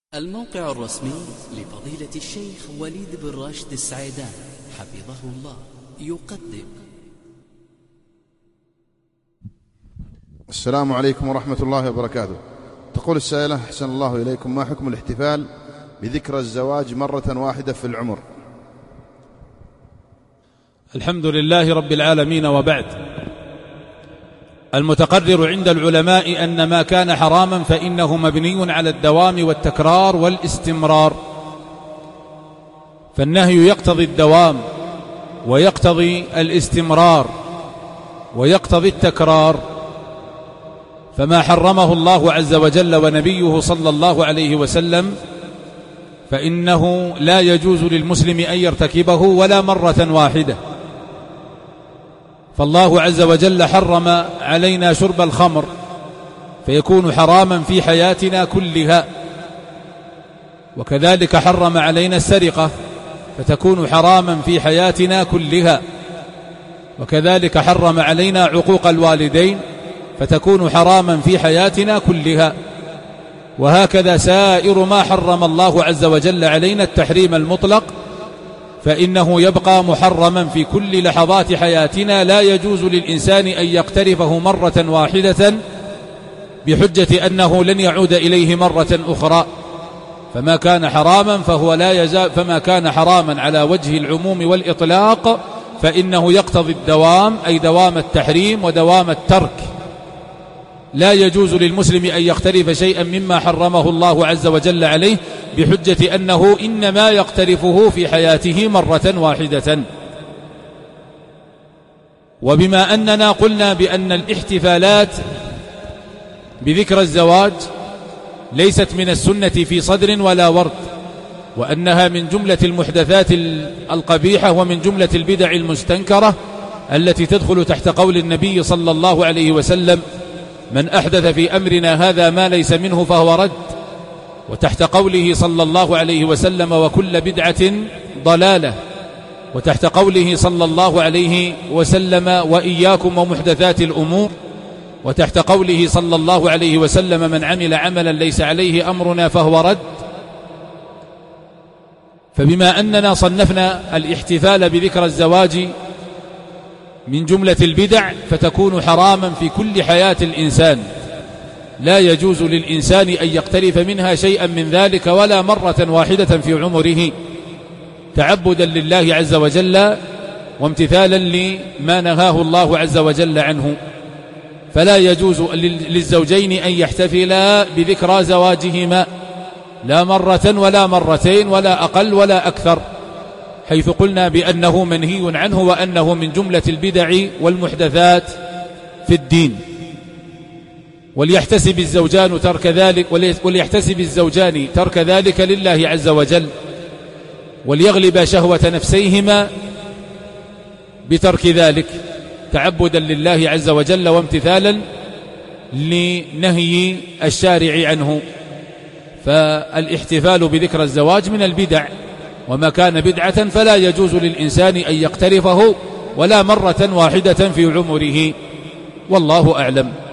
الموقع الرسمي لفضيلة الشيخ وليد بن راشد السعيدان حفظه الله يقدم. السلام عليكم ورحمة الله وبركاته. تقول السائلة: أحسن الله إليكم، ما حكم الاحتفال بذكرى الزواج مرة واحدة في العمر؟ الحمد لله رب العالمين، وبعد. المتقرر عند العلماء أن ما كان حراما فإنه مبني على الدوام والتكرار والاستمرار، فالنهي يقتضي الدوام ويقتضي الاستمرار ويقتضي التكرار، فما حرمه الله عز وجل ونبيه صلى الله عليه وسلم فإنه لا يجوز للمسلم أن يرتكبه ولا مرة واحدة. فالله عز وجل حرم علينا شرب الخمر فيكون حراما في حياتنا كلها، وكذلك حرم علينا السرقة فتكون حراما في حياتنا كلها، وكذلك حرم علينا عقوق الوالدين فتكون حراما في حياتنا كلها، وهكذا سائر ما حرم الله عز وجل علينا التحريم المطلق فإنه يبقى محرما في كل لحظات حياتنا، لا يجوز للإنسان أن يقترفه مرة واحدة بحجة أنه لن يعود إليه مرة أخرى. فما كان حراما فهو لا يزال، فما كان حراما على وجه العموم والإطلاق فإنه يقتضي الدوام، أي دوام التحريم ودوام الترك. لا يجوز للمسلم أن يقترف شيئا مما حرمه الله عز وجل عليه بحجة أنه إنما يقترفه في حياته مرة واحدة. وبما أننا قلنا بأن الاحتفالات بذكرى الزواج ليست من السنة في صدر ولا ورد، وأنها من جملة المحدثات القبيحة ومن جملة البدع المستنكرة التي تدخل تحت قول النبي صلى الله عليه وسلم: من أحدث في أمرنا هذا ما ليس منه فهو رد، وتحت قوله صلى الله عليه وسلم: وكل بدعة ضلالة، وتحت قوله صلى الله عليه وسلم: وإياكم ومحدثات الأمور، وتحت قوله صلى الله عليه وسلم: من عمل عملا ليس عليه أمرنا فهو رد. فبما أننا صنفنا الاحتفال بذكرى الزواج من جملة البدع فتكون حراما في كل حياة الإنسان، لا يجوز للإنسان أن يقترف منها شيئا من ذلك ولا مرة واحدة في عمره، تعبدا لله عز وجل وامتثالا لما نهاه الله عز وجل عنه. فلا يجوز للزوجين أن يحتفلا بذكرى زواجهما لا مرة ولا مرتين ولا أقل ولا أكثر، حيث قلنا بأنه منهي عنه وأنه من جملة البدع والمحدثات في الدين. وليحتسب الزوجان ترك ذلك لله عز وجل، وليغلب شهوة نفسيهما بترك ذلك تعبدا لله عز وجل وامتثالا لنهي الشارع عنه. فالاحتفال بذكرى الزواج من البدع، وما كان بدعة فلا يجوز للإنسان أن يقترفه ولا مرة واحدة في عمره، والله أعلم.